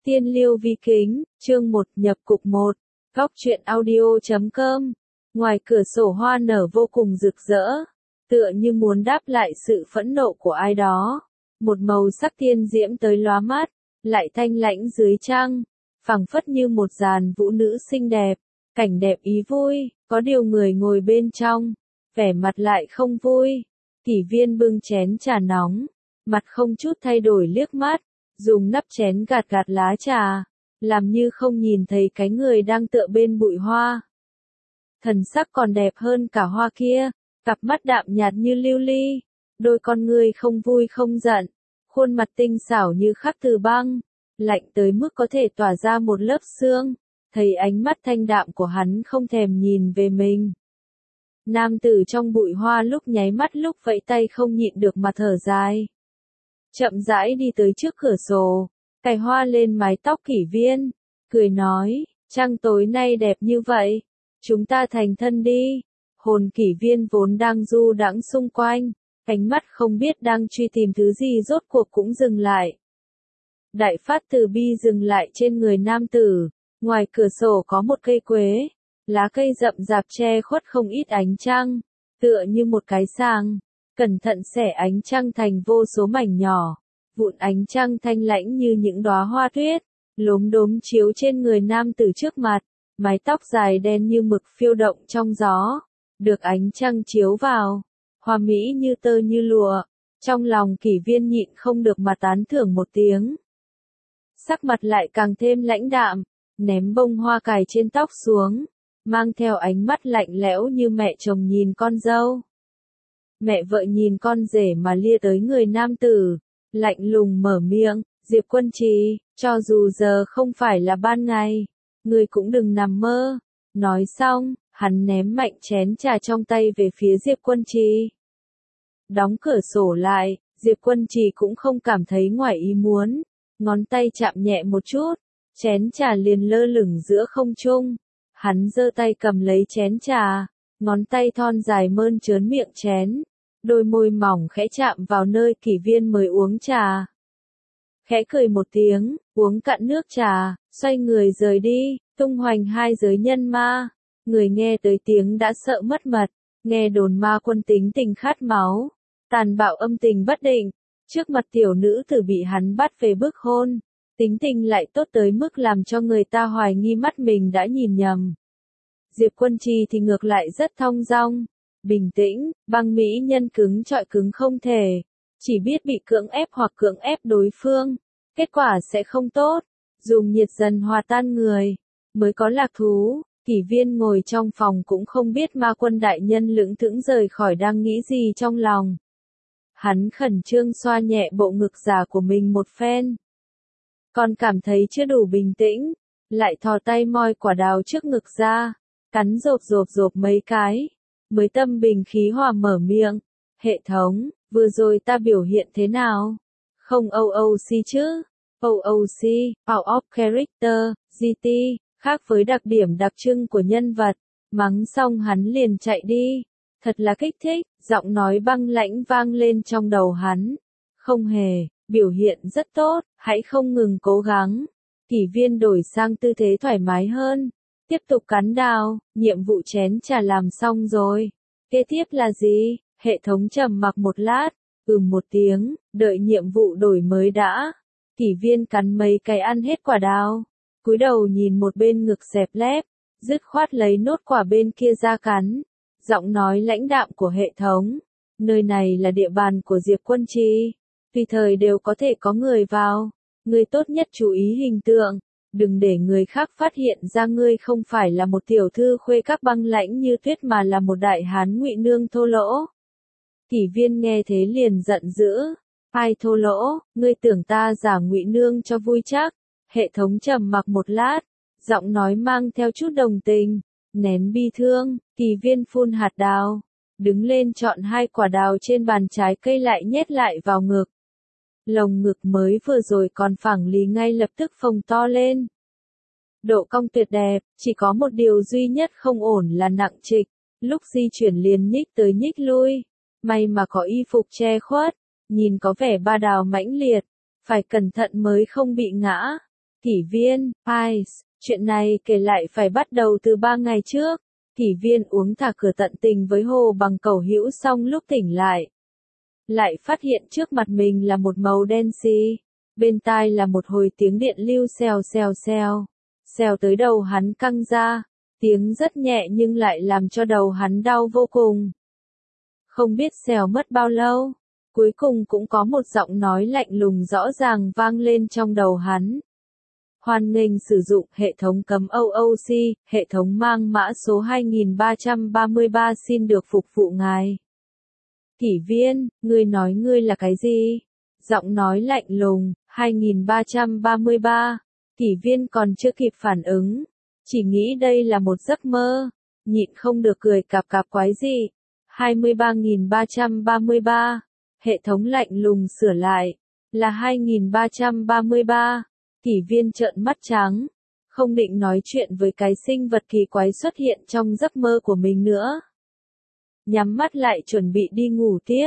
Tiên Liêu Vi Kính, chương 1 nhập cục 1, góc truyện audio.com. Ngoài cửa sổ hoa nở vô cùng rực rỡ, tựa như muốn đáp lại sự phẫn nộ của ai đó. Một màu sắc tiên diễm tới lóa mắt, lại thanh lãnh dưới trăng, phảng phất như một dàn vũ nữ xinh đẹp, cảnh đẹp ý vui, có điều người ngồi bên trong, vẻ mặt lại không vui. Kỷ Viên bưng chén trà nóng, mặt không chút thay đổi liếc mắt, dùng nắp chén gạt gạt lá trà, làm như không nhìn thấy cái người đang tựa bên bụi hoa. Thần sắc còn đẹp hơn cả hoa kia, cặp mắt đạm nhạt như lưu ly, đôi con ngươi không vui không giận, khuôn mặt tinh xảo như khắc từ băng, lạnh tới mức có thể tỏa ra một lớp sương, thấy ánh mắt thanh đạm của hắn không thèm nhìn về mình. Nam tử trong bụi hoa lúc nháy mắt lúc vẫy tay không nhịn được mà thở dài. Chậm rãi đi tới trước cửa sổ, cài hoa lên mái tóc Kỷ Viên, cười nói, trăng tối nay đẹp như vậy, chúng ta thành thân đi. Hồn Kỷ Viên vốn đang du đãng xung quanh, ánh mắt không biết đang truy tìm thứ gì rốt cuộc cũng dừng lại. Đại phát từ bi dừng lại trên người nam tử, ngoài cửa sổ có một cây quế, lá cây rậm rạp che khuất không ít ánh trăng, tựa như một cái sàng, cẩn thận xẻ ánh trăng thành vô số mảnh nhỏ, vụn ánh trăng thanh lãnh như những đóa hoa tuyết, lốm đốm chiếu trên người nam tử trước mặt, mái tóc dài đen như mực phiêu động trong gió, được ánh trăng chiếu vào, hoa mỹ như tơ như lụa, trong lòng Kỷ Viên nhịn không được mà tán thưởng một tiếng. Sắc mặt lại càng thêm lãnh đạm, ném bông hoa cài trên tóc xuống, mang theo ánh mắt lạnh lẽo như mẹ chồng nhìn con dâu. Mẹ vợ nhìn con rể mà lia tới người nam tử, lạnh lùng mở miệng, Diệp Quân Trì, cho dù giờ không phải là ban ngày, người cũng đừng nằm mơ. Nói xong, hắn ném mạnh chén trà trong tay về phía Diệp Quân Trì. Đóng cửa sổ lại, Diệp Quân Trì cũng không cảm thấy ngoài ý muốn, ngón tay chạm nhẹ một chút, chén trà liền lơ lửng giữa không trung. Hắn giơ tay cầm lấy chén trà, ngón tay thon dài mơn trớn miệng chén, đôi môi mỏng khẽ chạm vào nơi Kỷ Viên mới uống trà. Khẽ cười một tiếng, uống cạn nước trà, xoay người rời đi, tung hoành hai giới nhân ma. Người nghe tới tiếng đã sợ mất mật, nghe đồn ma quân tính tình khát máu, tàn bạo âm tình bất định, trước mặt tiểu nữ tử bị hắn bắt về bức hôn. Tính tình lại tốt tới mức làm cho người ta hoài nghi mắt mình đã nhìn nhầm. Diệp Quân Trì thì ngược lại rất thong dong, bình tĩnh, băng mỹ nhân cứng trọi cứng không thể, chỉ biết bị cưỡng ép hoặc cưỡng ép đối phương, kết quả sẽ không tốt, dùng nhiệt dần hòa tan người, mới có lạc thú. Kỷ Viên ngồi trong phòng cũng không biết ma quân đại nhân lững thững rời khỏi đang nghĩ gì trong lòng. Hắn khẩn trương xoa nhẹ bộ ngực già của mình một phen. Còn cảm thấy chưa đủ bình tĩnh, lại thò tay moi quả đào trước ngực ra, cắn rộp mấy cái, mới tâm bình khí hòa mở miệng, hệ thống, vừa rồi ta biểu hiện thế nào? Không OOC chứ? OOC, out of character, GT, khác với đặc điểm đặc trưng của nhân vật, mắng xong hắn liền chạy đi, thật là kích thích, giọng nói băng lãnh vang lên trong đầu hắn, không hề. Biểu hiện rất tốt, hãy không ngừng cố gắng. Kỷ Viên đổi sang tư thế thoải mái hơn, tiếp tục cắn đào, nhiệm vụ chén trà làm xong rồi. Kế tiếp là gì? Hệ thống trầm mặc một lát, một tiếng, đợi nhiệm vụ đổi mới đã. Kỷ Viên cắn mấy cái ăn hết quả đào, cúi đầu nhìn một bên ngực xẹp lép, dứt khoát lấy nốt quả bên kia ra cắn. Giọng nói lãnh đạm của hệ thống, nơi này là địa bàn của Diệp Quân Trì. Tùy thời đều có thể có người vào, ngươi tốt nhất chú ý hình tượng, đừng để người khác phát hiện ra ngươi không phải là một tiểu thư khuê các băng lãnh như tuyết mà là một đại hán ngụy nương thô lỗ. Kỷ Viên nghe thế liền giận dữ, ai thô lỗ, ngươi tưởng ta giả ngụy nương cho vui chắc? Hệ thống trầm mặc một lát, giọng nói mang theo chút đồng tình, nén bi thương. Kỷ Viên phun hạt đào, đứng lên chọn hai quả đào trên bàn trái cây lại nhét lại vào ngực. Lồng ngực mới vừa rồi còn phẳng lì ngay lập tức phồng to lên. Độ cong tuyệt đẹp, chỉ có một điều duy nhất không ổn là nặng trịch, lúc di chuyển liền nhích tới nhích lui. May mà có y phục che khuất, nhìn có vẻ ba đào mãnh liệt, phải cẩn thận mới không bị ngã. Kỷ viên, chuyện này kể lại phải bắt đầu từ 3 ngày trước. Kỷ viên uống thả cửa tận tình với Hồ Bằng Cầu Hữu xong lúc tỉnh lại phát hiện trước mặt mình là một màu đen xì. Bên tai là một hồi tiếng điện lưu xèo xèo xèo. Xèo tới đầu hắn căng ra. Tiếng rất nhẹ nhưng lại làm cho đầu hắn đau vô cùng. Không biết xèo mất bao lâu. Cuối cùng cũng có một giọng nói lạnh lùng rõ ràng vang lên trong đầu hắn. Hoan nghênh sử dụng hệ thống cấm OOC, hệ thống mang mã số 2333 xin được phục vụ ngài. Kỷ viên, ngươi nói ngươi là cái gì? Giọng nói lạnh lùng, 2333. Kỷ viên còn chưa kịp phản ứng. Chỉ nghĩ đây là một giấc mơ. Nhịn không được cười cạp cạp quái gì. 23.333. Hệ thống lạnh lùng sửa lại. Là 2333. Kỷ viên trợn mắt trắng. Không định nói chuyện với cái sinh vật kỳ quái xuất hiện trong giấc mơ của mình nữa. Nhắm mắt lại chuẩn bị đi ngủ tiếp.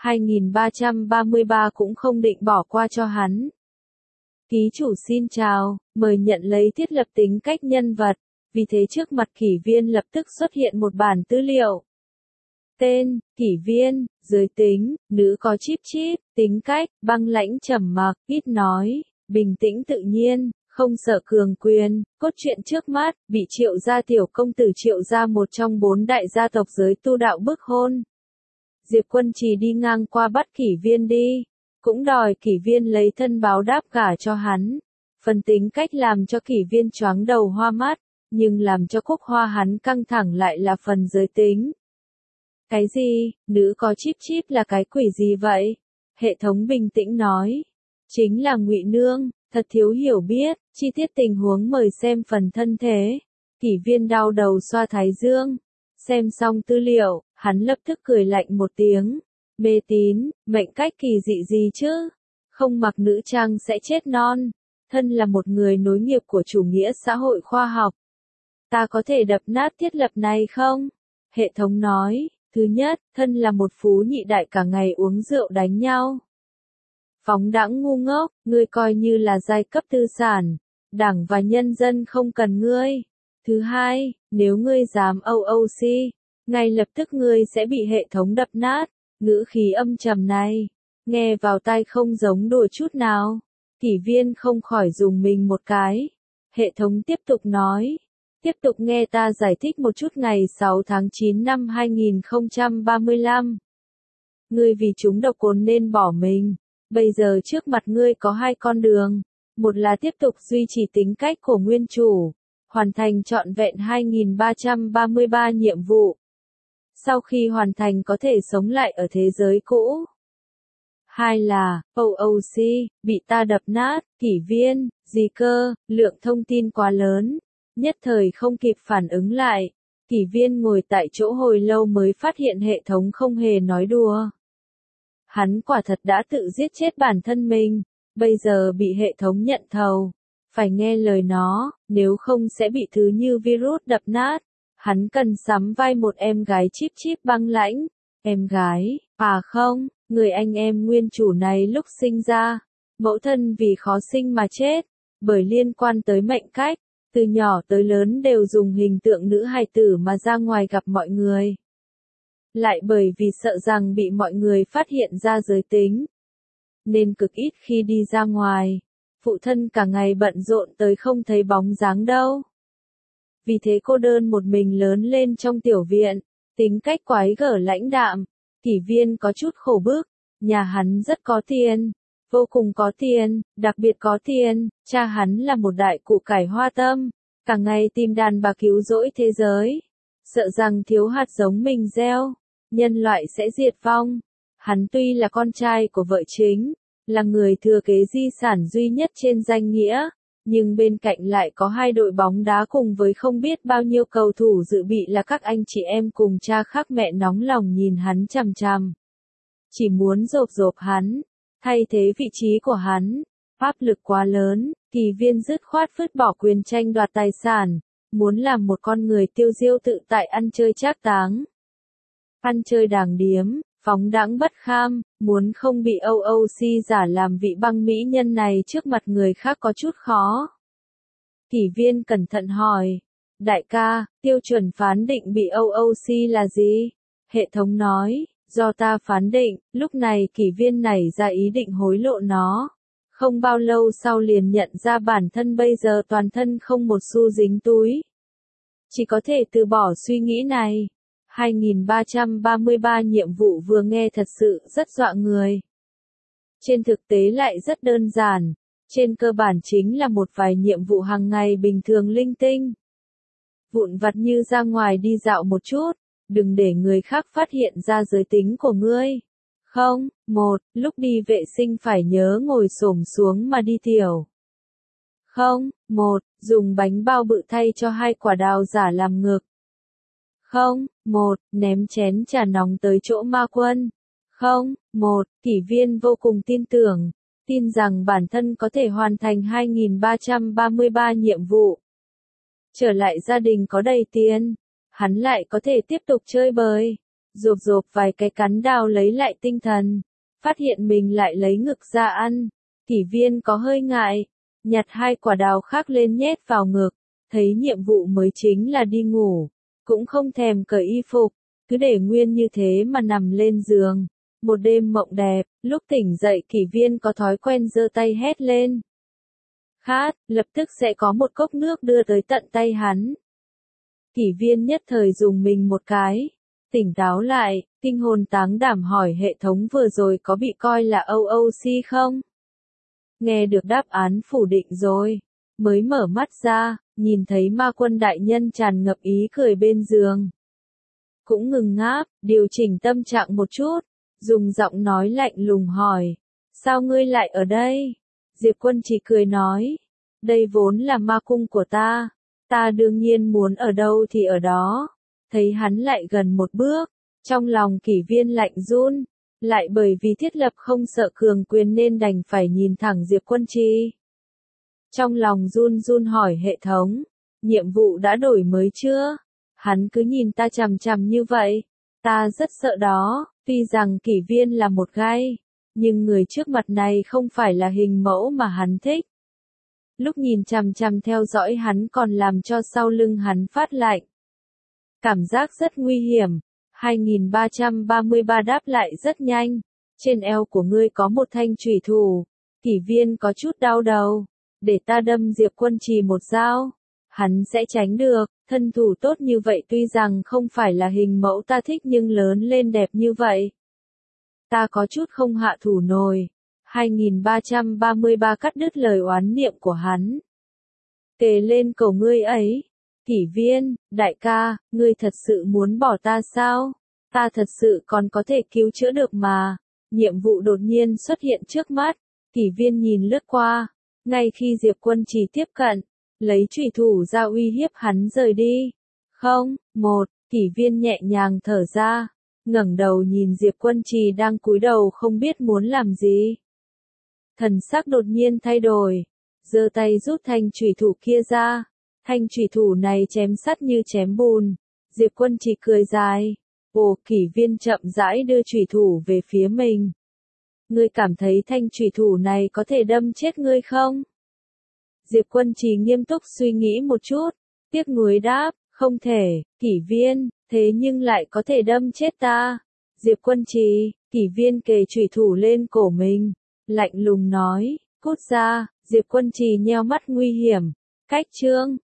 2333 cũng không định bỏ qua cho hắn. Ký chủ xin chào, mời nhận lấy thiết lập tính cách nhân vật. Vì thế trước mặt kỷ viên lập tức xuất hiện một bản tư liệu. Tên, kỷ viên, giới tính, nữ có chíp chíp, tính cách, băng lãnh trầm mặc, ít nói, bình tĩnh tự nhiên, không sợ cường quyền, cốt truyện trước mắt, bị Triệu gia tiểu công tử Triệu gia một trong 4 đại gia tộc giới tu đạo bức hôn. Diệp Quân Trì đi ngang qua bắt kỷ viên đi, cũng đòi kỷ viên lấy thân báo đáp gả cho hắn. Phần tính cách làm cho kỷ viên choáng đầu hoa mắt, nhưng làm cho Cúc Hoa hắn căng thẳng lại là phần giới tính. Cái gì, nữ có chíp chíp là cái quỷ gì vậy? Hệ thống bình tĩnh nói. Chính là Ngụy Nương, thật thiếu hiểu biết, chi tiết tình huống mời xem phần thân thế. Kỷ viên đau đầu xoa thái dương. Xem xong tư liệu, hắn lập tức cười lạnh một tiếng. Mê tín, mệnh cách kỳ dị gì chứ? Không mặc nữ trang sẽ chết non. Thân là một người nối nghiệp của chủ nghĩa xã hội khoa học. Ta có thể đập nát thiết lập này không? Hệ thống nói. Thứ nhất, thân là một phú nhị đại cả ngày uống rượu đánh nhau. Phóng đãng ngu ngốc, ngươi coi như là giai cấp tư sản. Đảng và nhân dân không cần ngươi. Thứ hai, nếu ngươi dám OOC, ngay lập tức ngươi sẽ bị hệ thống đập nát. Ngữ khí âm trầm này, nghe vào tai không giống đùa chút nào. Kỷ viên không khỏi dùng mình một cái. Hệ thống tiếp tục nói. Tiếp tục nghe ta giải thích một chút ngày 6 tháng 9 năm 2035. Ngươi vì chúng độc cồn nên bỏ mình. Bây giờ trước mặt ngươi có 2 con đường. Một là tiếp tục duy trì tính cách của nguyên chủ. Hoàn thành trọn vẹn 2333 nhiệm vụ. Sau khi hoàn thành có thể sống lại ở thế giới cũ. 2 là, OOC, bị ta đập nát, kỷ viên, gì cơ, lượng thông tin quá lớn. Nhất thời không kịp phản ứng lại. Kỷ viên ngồi tại chỗ hồi lâu mới phát hiện hệ thống không hề nói đùa. Hắn quả thật đã tự giết chết bản thân mình. Bây giờ bị hệ thống nhận thầu. Phải nghe lời nó, nếu không sẽ bị thứ như virus đập nát. Hắn cần sắm vai một em gái chíp chíp băng lãnh. Em gái, à không, người anh em nguyên chủ này lúc sinh ra. Mẫu thân vì khó sinh mà chết. Bởi liên quan tới mệnh cách. Từ nhỏ tới lớn đều dùng hình tượng nữ hài tử mà ra ngoài gặp mọi người. Lại bởi vì sợ rằng bị mọi người phát hiện ra giới tính. Nên cực ít khi đi ra ngoài. Phụ thân cả ngày bận rộn tới không thấy bóng dáng đâu. Vì thế cô đơn một mình lớn lên trong tiểu viện. Tính cách quái gở lãnh đạm. Kỷ viên có chút khổ bức. Nhà hắn rất có tiền. Vô cùng có tiền, đặc biệt có tiền, cha hắn là một đại cụ cải hoa tâm, cả ngày tìm đàn bà cứu rỗi thế giới. Sợ rằng thiếu hạt giống mình gieo, nhân loại sẽ diệt vong. Hắn tuy là con trai của vợ chính, là người thừa kế di sản duy nhất trên danh nghĩa, nhưng bên cạnh lại có 2 đội bóng đá cùng với không biết bao nhiêu cầu thủ dự bị là các anh chị em cùng cha khác mẹ nóng lòng nhìn hắn chằm chằm. Chỉ muốn dộp dộp hắn. Thay thế vị trí của hắn, áp lực quá lớn, kỷ viên dứt khoát vứt bỏ quyền tranh đoạt tài sản, muốn làm một con người tiêu diêu tự tại ăn chơi trác táng. Ăn chơi đàng điếm, phóng đãng bất kham, muốn không bị OOC giả làm vị băng mỹ nhân này trước mặt người khác có chút khó. Kỷ viên cẩn thận hỏi. Đại ca, tiêu chuẩn phán định bị OOC là gì? Hệ thống nói, do ta phán định, lúc này kỷ viên nảy ra ý định hối lộ nó. Không bao lâu sau liền nhận ra bản thân bây giờ toàn thân không một xu dính túi. Chỉ có thể từ bỏ suy nghĩ này. 2333 nhiệm vụ vừa nghe thật sự rất dọa người. Trên thực tế lại rất đơn giản. Trên cơ bản chính là một vài nhiệm vụ hàng ngày bình thường linh tinh. Vụn vặt như ra ngoài đi dạo một chút, đừng để người khác phát hiện ra giới tính của ngươi. Không, lúc đi vệ sinh phải nhớ ngồi xổm xuống mà đi tiểu. Không, dùng bánh bao bự thay cho 2 quả đào giả làm ngực. Không, ném chén trà nóng tới chỗ ma quân. Không, kỷ viên vô cùng tin rằng bản thân có thể hoàn thành 2333 nhiệm vụ. Trở lại gia đình có đầy tiền, hắn lại có thể tiếp tục chơi bời, rộp vài cái cắn đào lấy lại tinh thần, phát hiện mình lại lấy ngực ra ăn. Kỷ viên có hơi ngại, nhặt 2 quả đào khác lên nhét vào ngực, thấy nhiệm vụ mới chính là đi ngủ, cũng không thèm cởi y phục, cứ để nguyên như thế mà nằm lên giường. Một đêm mộng đẹp, lúc tỉnh dậy kỷ viên có thói quen giơ tay hét lên. Khát, lập tức sẽ có một cốc nước đưa tới tận tay hắn. Kỷ viên nhất thời dùng mình một cái, tỉnh táo lại, kinh hồn táng đảm hỏi hệ thống vừa rồi có bị coi là OOC không? Nghe được đáp án phủ định rồi, mới mở mắt ra, nhìn thấy ma quân đại nhân tràn ngập ý cười bên giường. Cũng ngừng ngáp, điều chỉnh tâm trạng một chút, dùng giọng nói lạnh lùng hỏi, sao ngươi lại ở đây? Diệp Quân chỉ cười nói, đây vốn là ma cung của ta đương nhiên muốn ở đâu thì ở đó. Thấy hắn lại gần một bước, trong lòng kỷ viên lạnh run, lại bởi vì thiết lập không sợ cường quyền nên đành phải nhìn thẳng Diệp Quân Trì. Trong lòng run run hỏi hệ thống, nhiệm vụ đã đổi mới chưa? Hắn cứ nhìn ta chằm chằm như vậy, ta rất sợ đó, tuy rằng kỷ viên là một gai, nhưng người trước mặt này không phải là hình mẫu mà hắn thích. Lúc nhìn chằm chằm theo dõi hắn còn làm cho sau lưng hắn phát lạnh. Cảm giác rất nguy hiểm. 2333 đáp lại rất nhanh. Trên eo của ngươi có một thanh chủy thủ. Kỷ viên có chút đau đầu. Để ta đâm Diệp Quân Trì một dao. Hắn sẽ tránh được. Thân thủ tốt như vậy tuy rằng không phải là hình mẫu ta thích nhưng lớn lên đẹp như vậy. Ta có chút không hạ thủ nổi. 2333 cắt đứt lời oán niệm của hắn. Kề lên cổ ngươi ấy. Kỷ viên, đại ca, ngươi thật sự muốn bỏ ta sao? Ta thật sự còn có thể cứu chữa được mà. Nhiệm vụ đột nhiên xuất hiện trước mắt. Kỷ viên nhìn lướt qua. Ngay khi Diệp Quân Trì tiếp cận, lấy chủy thủ ra uy hiếp hắn rời đi. Không, kỷ viên nhẹ nhàng thở ra. Ngẩng đầu nhìn Diệp Quân Trì đang cúi đầu không biết muốn làm gì. Thần sắc đột nhiên thay đổi. Giơ tay rút thanh chủy thủ kia ra. Thanh chủy thủ này chém sắt như chém bùn. Diệp Quân Trì cười dài. Kỷ viên chậm rãi đưa chủy thủ về phía mình. Ngươi cảm thấy thanh chủy thủ này có thể đâm chết ngươi không? Diệp Quân Trì nghiêm túc suy nghĩ một chút. Tiếc nuối đáp, không thể. Kỷ viên, thế nhưng lại có thể đâm chết ta. Diệp Quân Trì, kỷ viên kề chủy thủ lên cổ mình. Lạnh lùng nói, cút ra. Diệp Quân Trì nheo mắt nguy hiểm. Cách chương